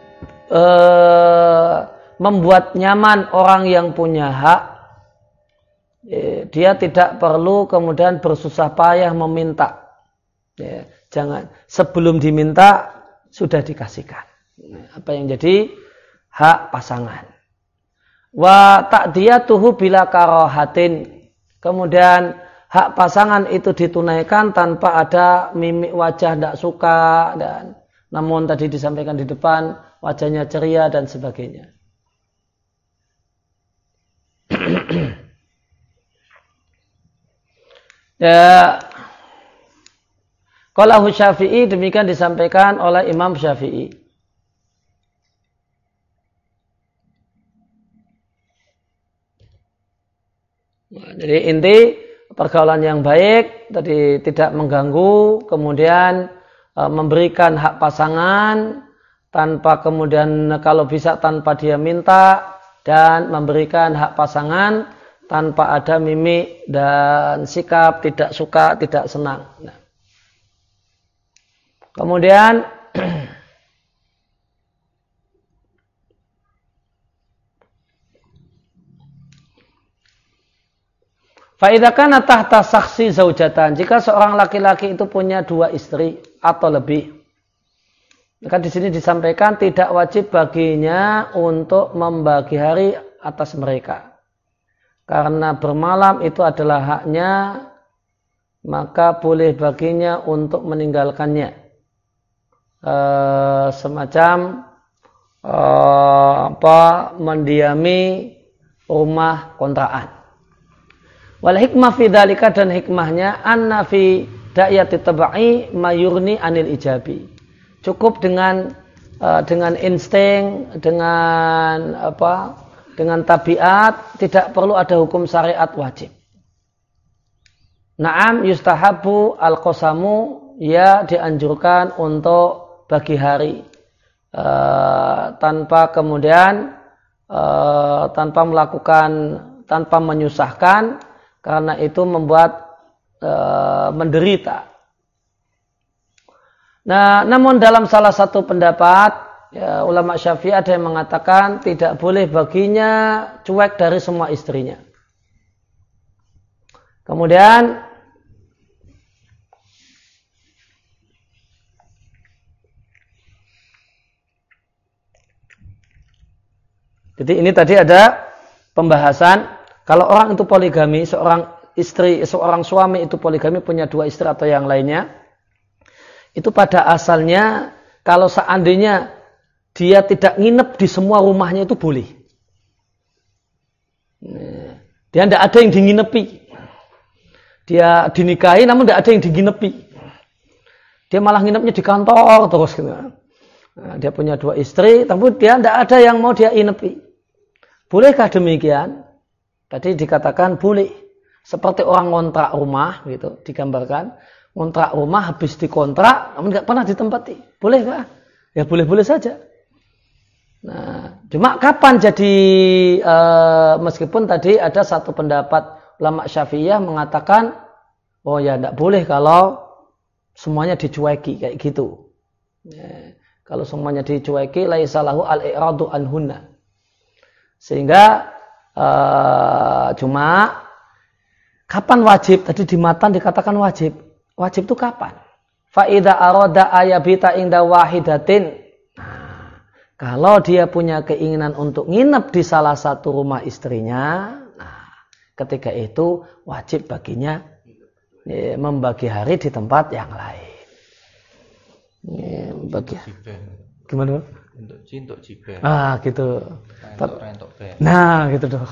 Speaker 1: uh, membuat nyaman orang yang punya hak. Ya, dia tidak perlu kemudian bersusah payah meminta. Ya, jangan sebelum diminta sudah dikasihkan. Apa yang jadi hak pasangan. Wa ta'diyatuhu bila karahatin. Kemudian hak pasangan itu ditunaikan tanpa ada mimik wajah tidak suka dan namun tadi disampaikan di depan wajahnya ceria dan sebagainya. Ya, qalahu Syafi'i, demikian disampaikan oleh Imam Syafi'i. Nah, jadi inti pergaulan yang baik tadi tidak mengganggu, kemudian e, memberikan hak pasangan tanpa kemudian kalau bisa tanpa dia minta, dan memberikan hak pasangan tanpa ada mimik dan sikap tidak suka, tidak senang. Nah. Kemudian fa idza kana tahta saksi zaujatan, jika seorang laki-laki itu punya dua istri atau lebih, maka di sini disampaikan tidak wajib baginya untuk membagi hari atas mereka. Karena bermalam itu adalah haknya, maka boleh baginya untuk meninggalkannya. E, semacam e, apa mendiami rumah kontrakan. Wal hikmah fi dzalika, dan hikmahnya anna fi da'yati tabai mayurni anil ijabi. Cukup dengan uh, dengan insting, dengan apa? Dengan tabiat, tidak perlu ada hukum syariat wajib. Naam yustahabu al-qasamu, ya dianjurkan untuk bagi hari uh, tanpa kemudian uh, tanpa melakukan tanpa menyusahkan, karena itu membuat uh, menderita. Nah, namun dalam salah satu pendapat ya, ulama Syafi'i ada yang mengatakan tidak boleh baginya cuek dari semua istrinya. Kemudian jadi ini tadi ada pembahasan kalau orang itu poligami, seorang istri, seorang suami itu poligami punya dua istri atau yang lainnya, itu pada asalnya kalau seandainya dia tidak nginep di semua rumahnya itu boleh. Dia tidak ada yang dinginepi. Dia dinikahi namun tidak ada yang dinginepi. Dia malah nginepnya di kantor terus gitu. Nah, dia punya dua istri, tapi dia tidak ada yang mau dia inepi. Bolehkah demikian? Tadi dikatakan boleh. Seperti orang ngontrak rumah, gitu, digambarkan. Ngontrak rumah habis dikontrak, namun tidak pernah ditempati. Bolehkah? Ya boleh-boleh saja. Nah, cuma kapan jadi, e, meskipun tadi ada satu pendapat ulama Syafi'iyah mengatakan, oh ya tidak boleh kalau semuanya dicueki kayak gitu. Ya. Kalau semuanya dicueki, laisa lahu al-i'radu anhunna. Sehingga uh, cuma kapan wajib? Tadi di matan dikatakan wajib. Wajib itu kapan? Fa idza arada ayabita inda wahidatin. Nah, kalau dia punya keinginan untuk nginep di salah satu rumah istrinya, nah, ketika itu wajib baginya ya, membagi hari di tempat yang lain. Ya, bagi. Gimana?
Speaker 2: Untuk C, untuk ciber.
Speaker 1: Ah, gitu.
Speaker 2: Untuk rentok ber.
Speaker 1: Nah, gitu dong.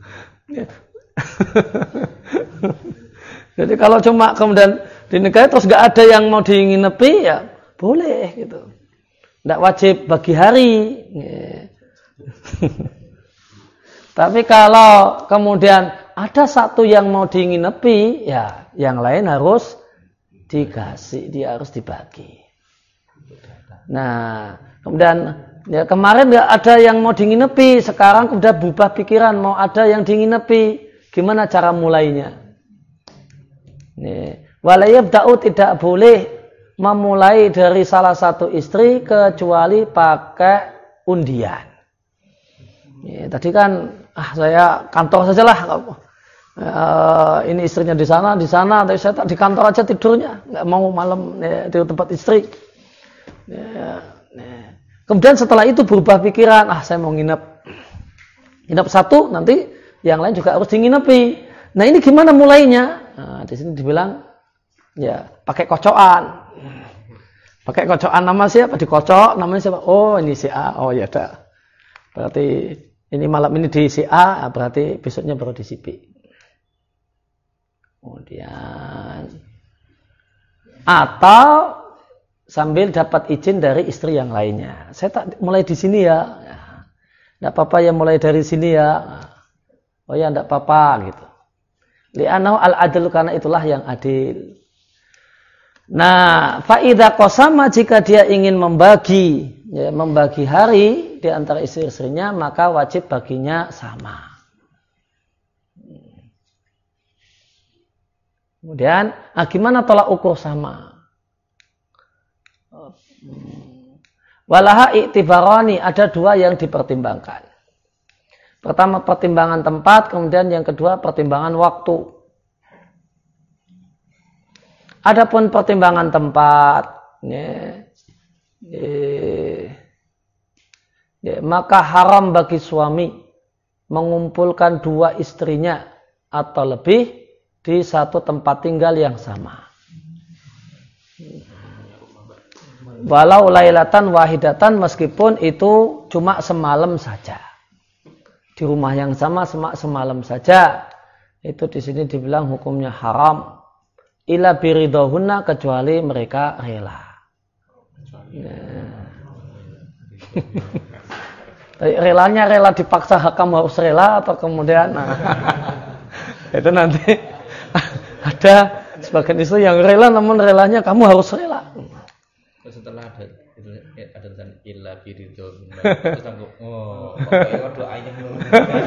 Speaker 1: Jadi kalau cuma kemudian dinikahi terus nggak ada yang mau dinginepi, ya boleh gitu. Nggak wajib bagi hari. Ya. Tapi kalau kemudian ada satu yang mau dinginepi, ya yang lain harus dikasih, dia harus dibagi. Nah, kemudian ya kemarin nggak ada yang mau dinginepi, sekarang udah berubah pikiran mau ada yang dinginepi. Gimana cara mulainya? Walayabda'u tidak boleh memulai dari salah satu istri kecuali pakai undian. Ya, tadi kan ah saya kantor sajalah. Uh, ini istrinya di sana, di sana, tapi saya tak di kantor aja tidurnya, nggak mau malam ya, di tempat istri. Ya, ya. Kemudian setelah itu berubah pikiran, ah saya mau nginep, nginep satu, nanti yang lain juga harus dinginepi. Nah ini gimana mulainya? Nah, di sini dibilang, ya pakai kocokan, pakai kocokan nama siapa? Dikocok, namanya siapa? Oh ini si A, oh ya dah. Berarti ini malam ini di si A, berarti besoknya baru di si B. Kemudian atau sambil dapat izin dari istri yang lainnya. Saya tak mulai di sini ya. Tidak apa-apa ya mulai dari sini ya. Oh ya tidak apa-apa gitu. Li'annahu al-adl, karena itulah yang adil. Nah, fa'idha qasama, jika dia ingin membagi ya, membagi hari di antara istri-istrinya, maka wajib baginya sama. Kemudian, ah, gimana tolak ukur sama? Walaha i'tibarani, ada dua yang dipertimbangkan. Pertama pertimbangan tempat, kemudian yang kedua pertimbangan waktu. Adapun pertimbangan tempat, ya, ya, ya, maka haram bagi suami mengumpulkan dua istrinya atau lebih di satu tempat tinggal yang sama. Walau lailatan wahidatan, meskipun itu cuma semalam saja. Di rumah yang sama semalam saja. Itu di sini dibilang hukumnya haram. Ila biridahunna, kecuali mereka rela. Nah. Relanya rela dipaksa, kamu harus rela, atau kemudian nah, itu nanti ada sebagian istri yang rela, namun relanya kamu harus rela.
Speaker 2: Setelah ada itu ada dan illa biridahunna, terus aku oh pakai doanya dulu.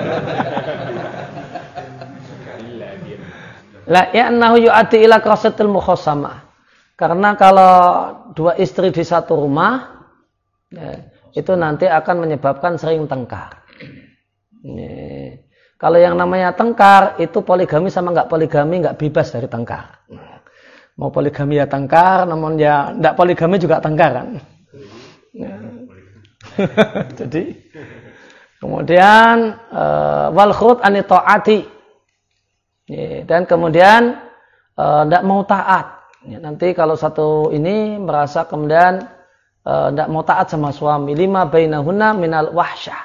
Speaker 1: La ya'nahu yu'addi ila qasatil mukhasamah. Karena kalau dua istri di satu rumah, ya, itu nanti akan menyebabkan sering tengkar. Ini. Kalau yang namanya tengkar itu poligami sama nggak poligami nggak bebas dari tengkar. Mau poligami ya tengkar, namun ya nggak poligami juga tengkar kan. Ya. Jadi kemudian uh, wal khurud an taati. Dan kemudian tidak uh, mau taat. Ya, nanti kalau satu ini merasa kemudian tidak uh, mau taat sama suami, lima bainahunna minal wahsyah.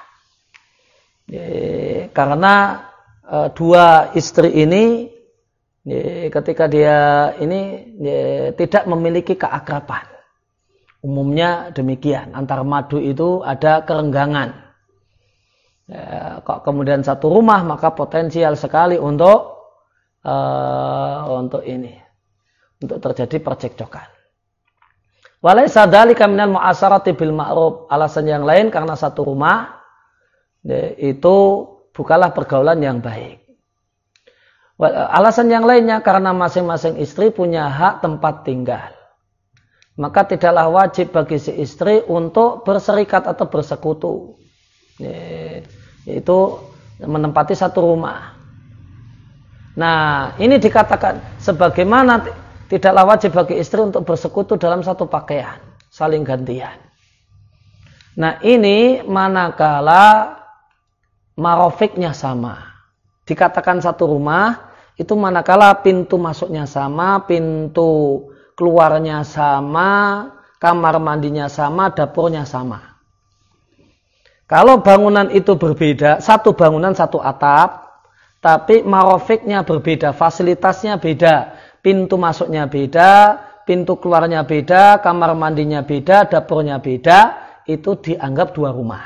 Speaker 1: Ya, karena uh, dua istri ini ya, ketika dia ini ya, tidak memiliki keakraban. Umumnya demikian. Antara madu itu ada kerenggangan. Ya, kok kemudian satu rumah maka potensial sekali untuk uh, untuk ini, untuk terjadi percekcokan. Walaysa dzalika minal mu'asarati bil ma'ruf. Alasan yang lain karena satu rumah ya, itu bukanlah pergaulan yang baik. Alasan yang lainnya karena masing-masing istri punya hak tempat tinggal. Maka tidaklah wajib bagi si istri untuk berserikat atau bersekutu. Yaitu menempati satu rumah. Nah, ini dikatakan sebagaimana tidaklah wajib bagi istri untuk bersekutu dalam satu pakaian. Saling gantian. Nah, ini manakala marofiknya sama. Dikatakan satu rumah, itu manakala pintu masuknya sama, pintu keluarnya sama, kamar mandinya sama, dapurnya sama. Kalau bangunan itu berbeda, satu bangunan satu atap, tapi marofiknya berbeda, fasilitasnya beda, pintu masuknya beda, pintu keluarnya beda, kamar mandinya beda, dapurnya beda, itu dianggap dua rumah.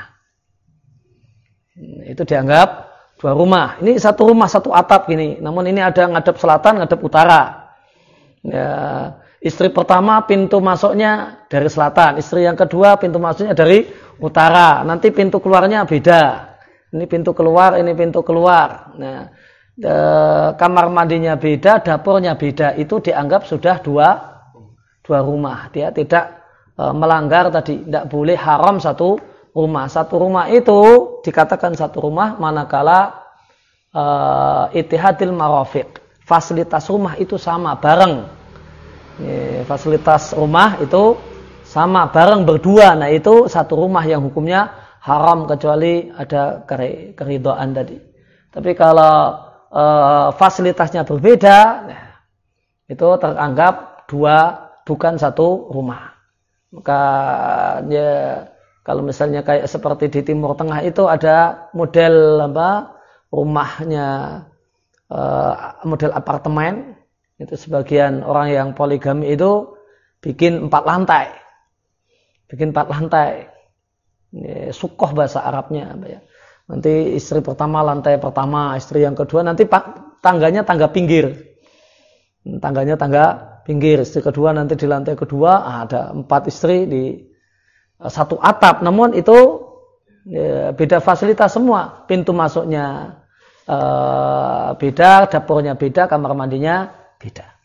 Speaker 1: Itu dianggap dua rumah. Ini satu rumah, satu atap gini. Namun ini ada ngadep selatan, ngadep utara. Ya, istri pertama pintu masuknya dari selatan. Istri yang kedua pintu masuknya dari utara. Nanti pintu keluarnya beda. Ini pintu keluar, ini pintu keluar. Nah, e, kamar mandinya beda, dapurnya beda. Itu dianggap sudah dua, dua rumah. Dia tidak e, melanggar tadi. Tidak boleh haram satu rumah. Satu rumah itu dikatakan satu rumah manakala uh, ittihadil marafiq. Fasilitas rumah itu sama, bareng. E, fasilitas rumah itu sama, bareng berdua. Nah itu satu rumah yang hukumnya haram kecuali ada keridhaan tadi. Tapi kalau uh, fasilitasnya berbeda, nah, itu teranggap dua, bukan satu rumah. Maka ya, kalau misalnya kayak seperti di Timur Tengah itu ada model apa rumahnya uh, model apartemen, itu sebagian orang yang poligami itu bikin empat lantai, bikin empat lantai, ini, sukoh bahasa Arabnya, ya. Nanti istri pertama lantai pertama, istri yang kedua nanti tangganya tangga pinggir, tangganya tangga pinggir, istri kedua nanti di lantai kedua ada empat istri di satu atap, namun itu ya, beda fasilitas semua. Pintu masuknya uh, beda, dapurnya beda, kamar mandinya beda.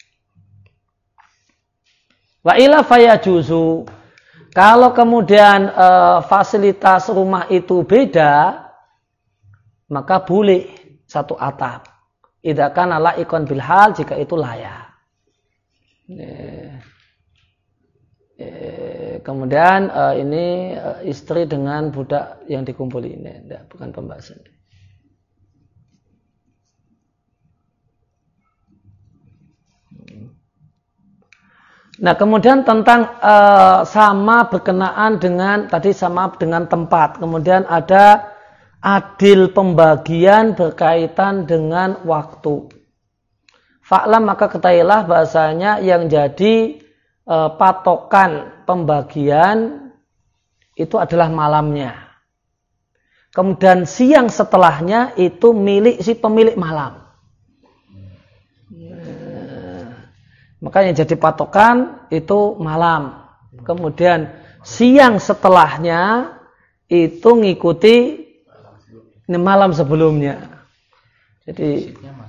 Speaker 1: Wa ila fayajuzu. Kalau kemudian uh, fasilitas rumah itu beda, maka boleh satu atap. Idza kana laikon bil hal, jika itu layak. Ya. Kemudian uh, ini uh, istri dengan budak yang dikumpuli ini, tidak, bukan pembahasan. Nah kemudian tentang uh, sama berkenaan dengan tadi sama dengan tempat. Kemudian ada adil pembagian berkaitan dengan waktu. Fa'lam, maka ketahuilah bahasanya yang jadi E, patokan pembagian itu adalah malamnya. Kemudian siang setelahnya itu milik si pemilik malam. Nah, maka yang jadi patokan itu malam. Kemudian siang setelahnya itu ngikuti malam sebelumnya. Jadi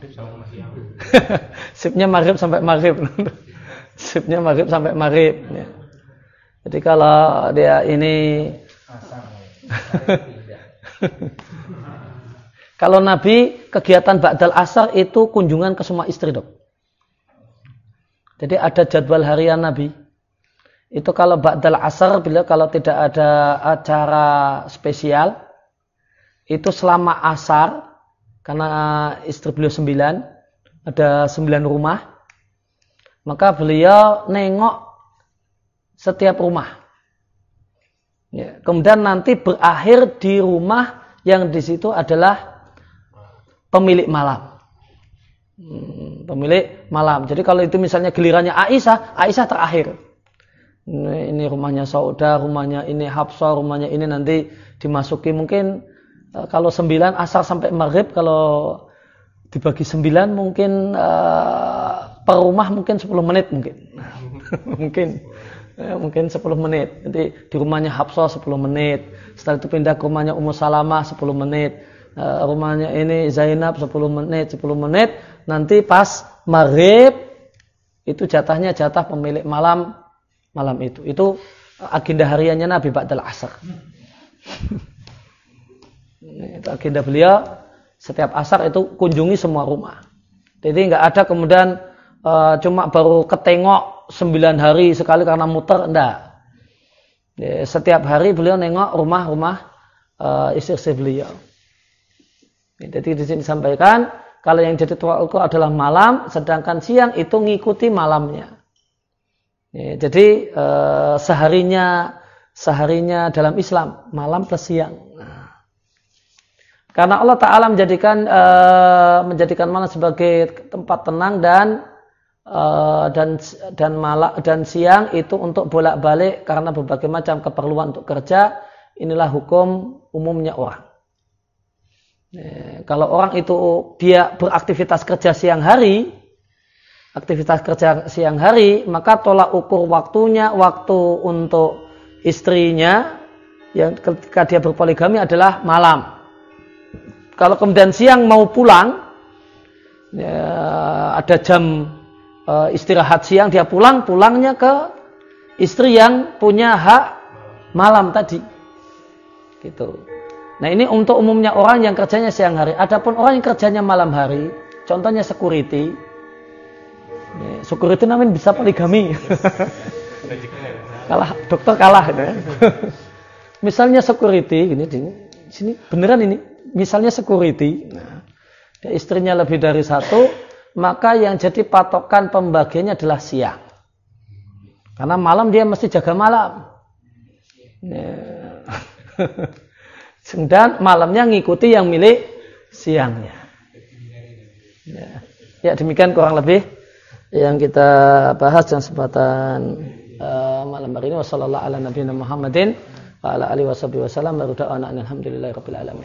Speaker 1: sipnya maghrib sampai maghrib. Sipnya maghrib sampai maghrib. Ya. Jadi kalau dia ini Kalau Nabi kegiatan ba'dal asar itu kunjungan ke semua istri, Dok. Jadi ada jadwal harian Nabi. Itu kalau ba'dal asar, bila kalau tidak ada acara spesial, itu selama asar, karena istri beliau sembilan, ada sembilan rumah, maka beliau nengok setiap rumah. Ya, kemudian nanti berakhir di rumah yang di situ adalah pemilik malam. Hmm, pemilik malam. Jadi kalau itu misalnya gilirannya Aisyah, Aisyah terakhir. Ini, ini rumahnya Saudah, rumahnya ini Hafsah, rumahnya ini nanti dimasuki mungkin uh, kalau sembilan asar sampai maghrib, kalau dibagi sembilan mungkin uh, per rumah mungkin sepuluh menit mungkin. mungkin ya, mungkin sepuluh menit. Nanti di rumahnya Hafsah sepuluh menit. Setelah itu pindah ke rumahnya Ummu Salamah sepuluh menit. Uh, rumahnya ini Zainab sepuluh menit, sepuluh menit. Nanti pas maghrib itu jatahnya jatah pemilik malam malam itu. Itu agenda hariannya Nabi ba'dal asar. Itu agenda beliau setiap asar itu kunjungi semua rumah. Jadi nggak ada kemudian uh, cuma baru ketengok sembilan hari sekali karena muter, enggak. Ya, setiap hari beliau nengok rumah-rumah uh, istri-istri beliau. Ya, jadi di sini disampaikan kalau yang jadi tawakul adalah malam, sedangkan siang itu ngikuti malamnya. Ya, jadi uh, seharinya seharinya dalam Islam malam plus siang. Nah, karena Allah Ta'ala menjadikan uh, menjadikan malam sebagai tempat tenang dan uh, dan dan malam dan siang itu untuk bolak-balik karena berbagai macam keperluan untuk kerja. Inilah hukum umumnya orang. Ya, kalau orang itu dia beraktivitas kerja siang hari, aktivitas kerja siang hari, maka tolak ukur waktunya, waktu untuk istrinya yang ketika dia berpoligami adalah malam. Kalau kemudian siang mau pulang, ya, ada jam e, istirahat siang, dia pulang, pulangnya ke istri yang punya hak malam tadi. Gitu. Nah ini untuk umumnya orang yang kerjanya siang hari. Adapun orang yang kerjanya malam hari, contohnya security, ya, security namanya bisa poligami. Kalah, dokter kalah. Ya. Misalnya security, gini, gini, sini beneran ini. Misalnya security, nah, istrinya lebih dari satu, maka yang jadi patokan pembagiannya adalah siang. Karena malam dia mesti jaga malam. Ya. Dan malamnya ngikuti yang milik siangnya. Ya, ya demikian kurang lebih yang kita bahas dalam kesempatan uh, malam hari ini. Wassallallahu ala nabiyina Muhammadin wa ala alihi washabihi wasallam. Alhamdulillahirabbil alamin.